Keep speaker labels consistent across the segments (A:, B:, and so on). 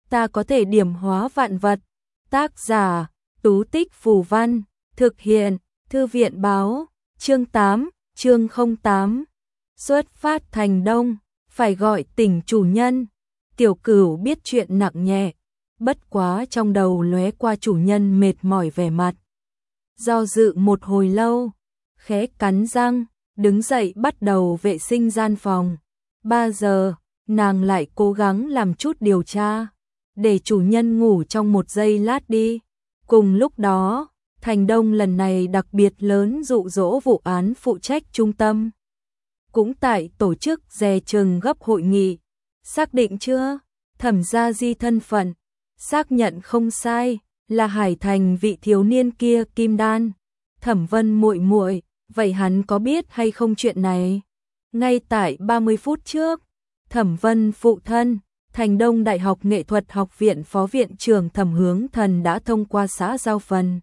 A: ta có thể điểm hóa vạn vật. Tác giả, Tú Tích Phù Văn, thực hiện, Thư viện Báo, chương 8, chương 08. Xuất phát thành Đông, phải gọi tỉnh chủ nhân. Tiểu Cửu biết chuyện nặng nhẹ, bất quá trong đầu lóe qua chủ nhân mệt mỏi vẻ mặt. Do dự một hồi lâu, khẽ cắn răng, đứng dậy bắt đầu vệ sinh gian phòng. 3 giờ, nàng lại cố gắng làm chút điều tra, để chủ nhân ngủ trong một giây lát đi. Cùng lúc đó, Thành Đông lần này đặc biệt lớn dụ dỗ vụ án phụ trách trung tâm. Cũng tại tổ chức dè chừng gấp hội nghị. Xác định chưa? Thẩm Gia Di thân phận, xác nhận không sai, là Hải Thành vị thiếu niên kia kim đan. Thẩm Vân muội muội, vậy hắn có biết hay không chuyện này? Ngay tại 30 phút trước, Thẩm Vân phụ thân, Thành Đông Đại học Nghệ thuật học viện phó viện trưởng Thẩm Hướng Thần đã thông qua xã giao phần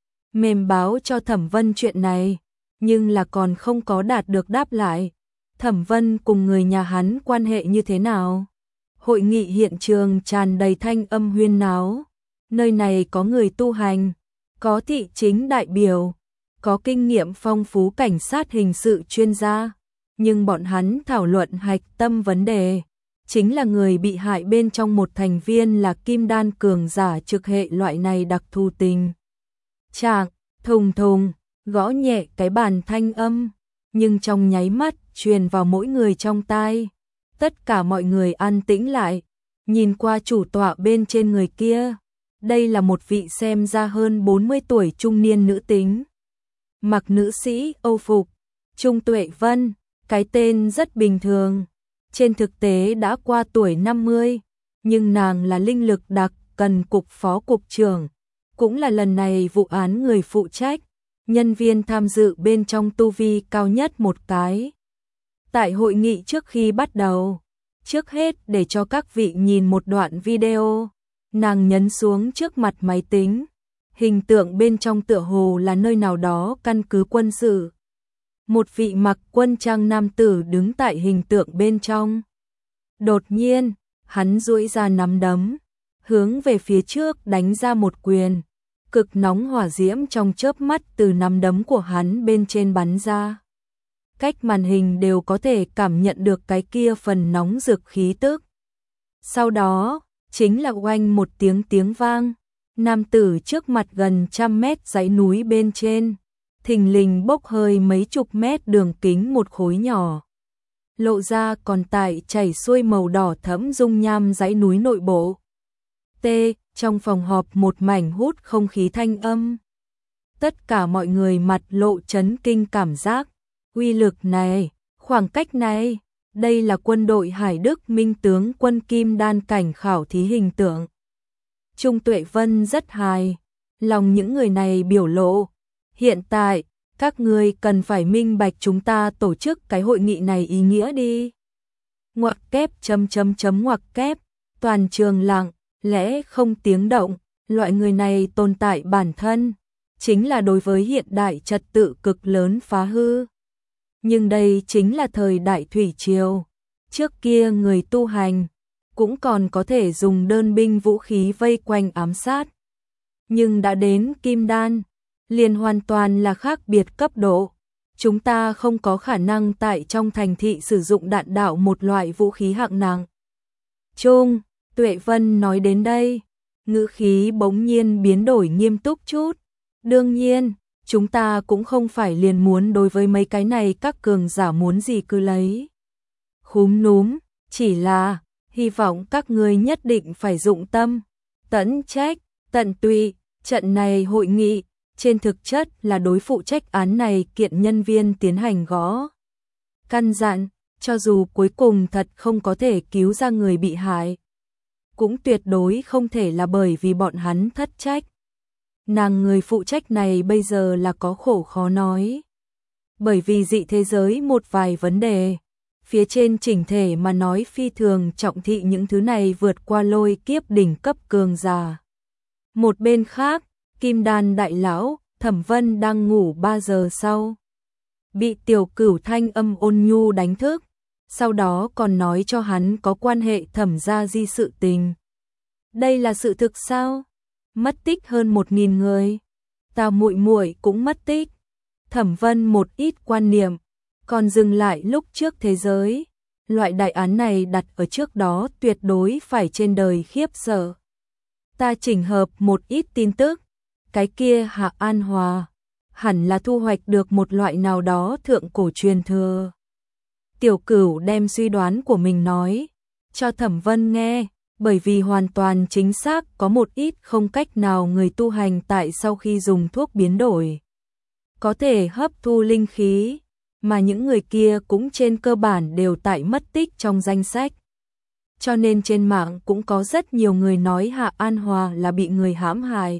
A: mềm báo cho Thẩm Vân chuyện này, nhưng là còn không có đạt được đáp lại. Thẩm Vân cùng người nhà hắn quan hệ như thế nào? Hội nghị hiện trường tràn đầy thanh âm huyên náo. Nơi này có người tu hành, có thị chính đại biểu, có kinh nghiệm phong phú cảnh sát hình sự chuyên gia, nhưng bọn hắn thảo luận hạch tâm vấn đề, chính là người bị hại bên trong một thành viên là kim đan cường giả trực hệ loại này đặc thù tình trạng. Thùng thùng, gõ nhẹ cái bàn thanh âm, nhưng trong nháy mắt truyền vào mỗi người trong tai. Tất cả mọi người an tĩnh lại, nhìn qua chủ tọa bên trên người kia. Đây là một vị xem ra hơn 40 tuổi trung niên nữ tính. Mặc nữ sĩ Âu phục, Trung Tuệ Vân, cái tên rất bình thường. Trên thực tế đã qua tuổi 50, nhưng nàng là linh lực đặc cần cục phó cục trưởng, cũng là lần này vụ án người phụ trách, nhân viên tham dự bên trong tu vi cao nhất một cái. Tại hội nghị trước khi bắt đầu, trước hết để cho các vị nhìn một đoạn video, nàng nhấn xuống trước mặt máy tính, hình tượng bên trong tựa hồ là nơi nào đó căn cứ quân sự. Một vị mặc quân trang nam tử đứng tại hình tượng bên trong. Đột nhiên, hắn duỗi ra nắm đấm, hướng về phía trước đánh ra một quyền, cực nóng hỏa diễm trong chớp mắt từ nắm đấm của hắn bên trên bắn ra. Cách màn hình đều có thể cảm nhận được cái kia phần nóng rực khí tức. Sau đó, chính là oanh một tiếng vang, nam tử trước mặt gần 100 mét dãy núi bên trên, thình lình bốc hơi mấy chục mét đường kính một khối nhỏ. Lộ ra còn tại chảy xuôi màu đỏ thẫm dung nham dãy núi nội bộ. Trong phòng họp một mảnh hút không khí thanh âm. Tất cả mọi người mặt lộ chấn kinh cảm giác. Uy lực này, khoảng cách này, đây là quân đội Hải Đức Minh tướng quân kim đan cảnh khảo thí hình tượng. Trung Tuệ Vân rất hài lòng những người này biểu lộ. Hiện tại, các ngươi cần phải minh bạch chúng ta tổ chức cái hội nghị này ý nghĩa đi. Ngoặc kép ngoặc kép, toàn trường lặng, lẽ không tiếng động, loại người này tồn tại bản thân, chính là đối với hiện đại trật tự cực lớn phá hư. Nhưng đây chính là thời đại thủy triều, trước kia người tu hành cũng còn có thể dùng đơn binh vũ khí vây quanh ám sát. Nhưng đã đến kim đan, liền hoàn toàn là khác biệt cấp độ. Chúng ta không có khả năng tại trong thành thị sử dụng đạn đạo một loại vũ khí hạng nặng. Trung Tuệ Vân nói đến đây, ngữ khí bỗng nhiên biến đổi nghiêm túc chút. Đương nhiên, chúng ta cũng không phải liền muốn đối với mấy cái này các cường giả muốn gì cứ lấy. Khúm núm, chỉ là, hy vọng các ngươi nhất định phải dụng tâm, tận trách, tận tụy. Trận này hội nghị, trên thực chất là đối phụ trách án này kiện nhân viên tiến hành gõ. Căn dặn, cho dù cuối cùng thật không có thể cứu ra người bị hại, cũng tuyệt đối không thể là bởi vì bọn hắn thất trách. Nàng người phụ trách này bây giờ là có khổ khó nói. Bởi vì dị thế giới một vài vấn đề, phía trên chỉnh thể mà nói phi thường trọng thị những thứ này vượt qua lôi kiếp đỉnh cấp cường giả. Một bên khác, Kim Đan đại lão, Thẩm Vân đang ngủ 3 giờ sau. Bị Tiểu Cửu thanh âm ôn nhu đánh thức, sau đó còn nói cho hắn có quan hệ Thẩm Gia Di sự tình. Đây là sự thực sao? Mất tích hơn 1000 người. Tào muội muội cũng mất tích. Thẩm Vân một ít quan niệm, còn dừng lại lúc trước thế giới. Loại đại án này đặt ở trước đó tuyệt đối phải trên đời khiếp sợ. Ta chỉnh hợp một ít tin tức. Cái kia Hạ An Hòa hẳn là thu hoạch được một loại nào đó thượng cổ truyền thừa. Tiểu Cửu đem suy đoán của mình nói cho Thẩm Vân nghe, bởi vì hoàn toàn chính xác có một ít không cách nào người tu hành tại sau khi dùng thuốc biến đổi có thể hấp thu linh khí, mà những người kia cũng trên cơ bản đều tại mất tích trong danh sách. Cho nên trên mạng cũng có rất nhiều người nói Hạ An Hòa là bị người hãm hại.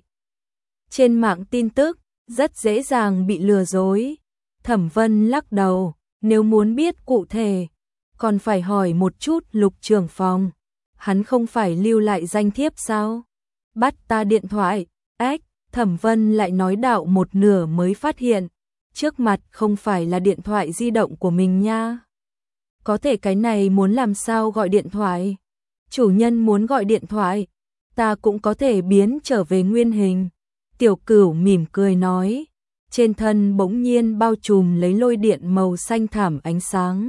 A: Trên mạng tin tức rất dễ dàng bị lừa dối. Thẩm Vân lắc đầu, nếu muốn biết cụ thể, còn phải hỏi một chút Lục trưởng phòng. Hắn không phải lưu lại danh thiếp sao? Bắt ta điện thoại. Ách, Thẩm Vân lại nói đạo một nửa mới phát hiện, trước mặt không phải là điện thoại di động của mình nha. Có thể cái này muốn làm sao gọi điện thoại? Chủ nhân muốn gọi điện thoại, ta cũng có thể biến trở về nguyên hình. Tiểu Cửu mỉm cười nói, trên thân bỗng nhiên bao trùm lấy lôi điện màu xanh thảm ánh sáng.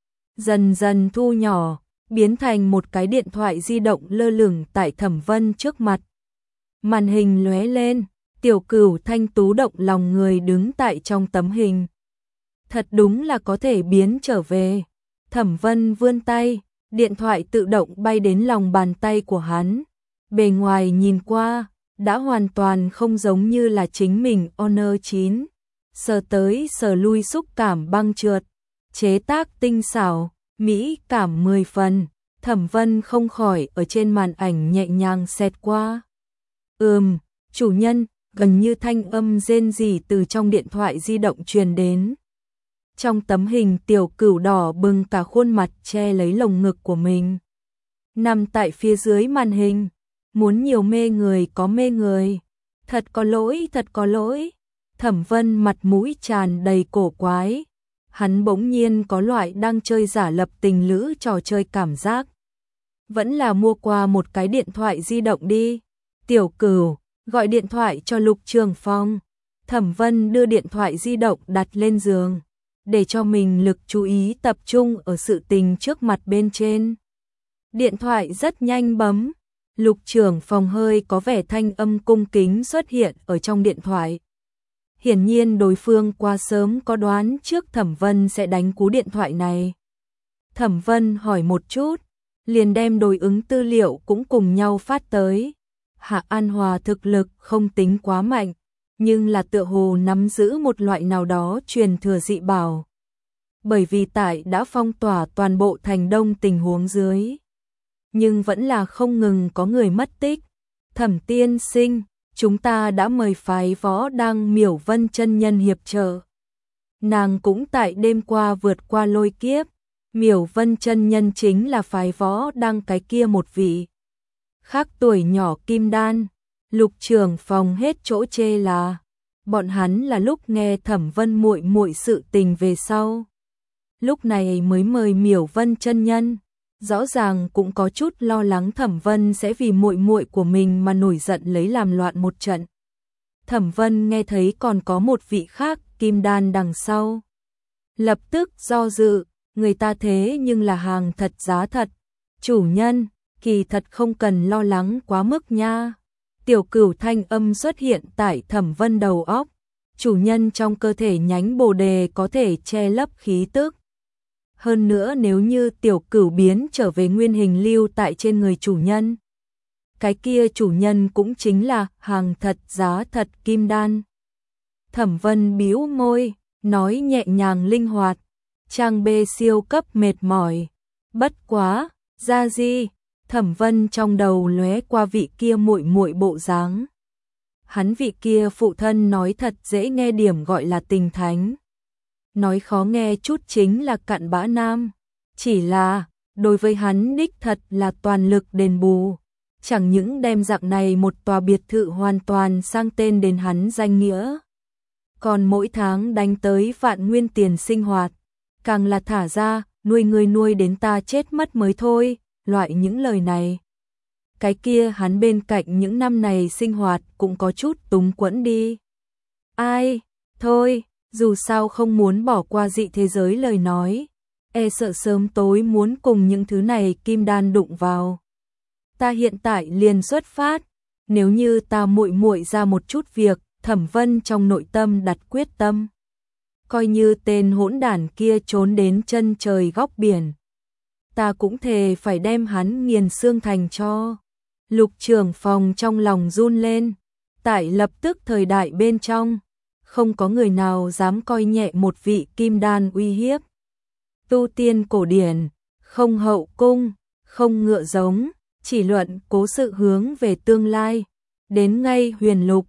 A: Dần dần thu nhỏ, biến thành một cái điện thoại di động lơ lửng tại Thẩm Vân trước mặt. Màn hình lóe lên, Tiểu Cửu thanh tú động lòng người đứng tại trong tấm hình. Thật đúng là có thể biến trở về. Thẩm Vân vươn tay, điện thoại tự động bay đến lòng bàn tay của hắn. Bề ngoài nhìn qua, đã hoàn toàn không giống như là chính mình Honor 9. Sờ tới sờ lui xúc cảm băng trượt, chế tác tinh xảo, mỹ cảm 10 phần. Thẩm Vân không khỏi ở trên màn ảnh nhẹ nhàng xẹt qua. Chủ nhân, gần như thanh âm rên rỉ từ trong điện thoại di động truyền đến. Trong tấm hình Tiểu Cửu đỏ bừng cả khuôn mặt che lấy lồng ngực của mình. Nằm tại phía dưới màn hình, muốn nhiều mê người có mê người. Thật có lỗi, thật có lỗi. Thẩm Vân mặt mũi tràn đầy cổ quái. Hắn bỗng nhiên có loại đang chơi giả lập tình lữ trò chơi cảm giác. Vẫn là mua qua một cái điện thoại di động đi. Tiểu Cửu, gọi điện thoại cho Lục trưởng phòng. Thẩm Vân đưa điện thoại di động đặt lên giường, để cho mình lực chú ý tập trung ở sự tình trước mặt bên trên. Điện thoại rất nhanh bấm. Lục trưởng phòng hơi có vẻ thanh âm cung kính xuất hiện ở trong điện thoại. Hiển nhiên đối phương qua sớm có đoán trước Thẩm Vân sẽ đánh cú điện thoại này. Thẩm Vân hỏi một chút, liền đem đối ứng tư liệu cũng cùng nhau phát tới. Hạ An Hòa thực lực không tính quá mạnh, nhưng là tựa hồ nắm giữ một loại nào đó truyền thừa dị bảo. Bởi vì tại đã phong tỏa toàn bộ thành Đông tình huống dưới, nhưng vẫn là không ngừng có người mất tích. Thẩm tiên sinh, chúng ta đã mời phái võ đang Miểu Vân chân nhân hiệp trợ. Nàng cũng tại đêm qua vượt qua lôi kiếp. Miểu Vân chân nhân chính là phái võ đang cái kia một vị. Khác tuổi nhỏ kim đan. Lục trưởng phòng hết chỗ chê là bọn hắn là lúc nghe Thẩm Vân muội muội sự tình về sau, lúc này mới mời Miểu Vân chân nhân. Rõ ràng cũng có chút lo lắng Thẩm Vân sẽ vì muội muội của mình mà nổi giận lấy làm loạn một trận. Thẩm Vân nghe thấy còn có một vị khác kim đan đằng sau, lập tức do dự, người ta thế nhưng là hàng thật giá thật. Chủ nhân, kỳ thật không cần lo lắng quá mức nha. Tiểu Cửu thanh âm xuất hiện tại Thẩm Vân đầu óc. Chủ nhân trong cơ thể nhánh bồ đề có thể che lấp khí tức. Hơn nữa nếu như Tiểu Cửu biến trở về nguyên hình lưu tại trên người chủ nhân, cái kia chủ nhân cũng chính là hàng thật giá thật kim đan. Thẩm Vân bĩu môi, nói nhẹ nhàng linh hoạt. Trang B siêu cấp mệt mỏi. Bất quá, ra gì? Thẩm Vân trong đầu lóe qua vị kia muội muội bộ dáng. Hắn vị kia phụ thân nói thật dễ nghe điểm gọi là tình thánh. Nói khó nghe chút chính là cặn bã nam. Chỉ là, đối với hắn đích thật là toàn lực đền bù. Chẳng những đem dạng này một tòa biệt thự hoàn toàn sang tên đến hắn danh nghĩa, còn mỗi tháng đánh tới vạn nguyên tiền sinh hoạt. Càng là thả ra, nuôi người nuôi đến ta chết mất mới thôi, loại những lời này. cái kia hắn bên cạnh những năm này sinh hoạt cũng có chút túng quẫn đi. Ai, thôi, dù sao không muốn bỏ qua dị thế giới lời nói, e sợ sớm tối muốn cùng những thứ này kim đan đụng vào. Ta hiện tại liền xuất phát, nếu như ta muội muội ra một chút việc, Thẩm Vân trong nội tâm đặt quyết tâm. Coi như tên hỗn đản kia trốn đến chân trời góc biển, ta cũng thề phải đem hắn nghiền xương thành cho. Lục trưởng phòng trong lòng run lên, tại lập tức thời đại bên trong, không có người nào dám coi nhẹ một vị kim đan uy hiếp. Tu tiên cổ điển, không hậu cung, không ngựa giống, chỉ luận cố sự hướng về tương lai. Đến ngay huyền lục,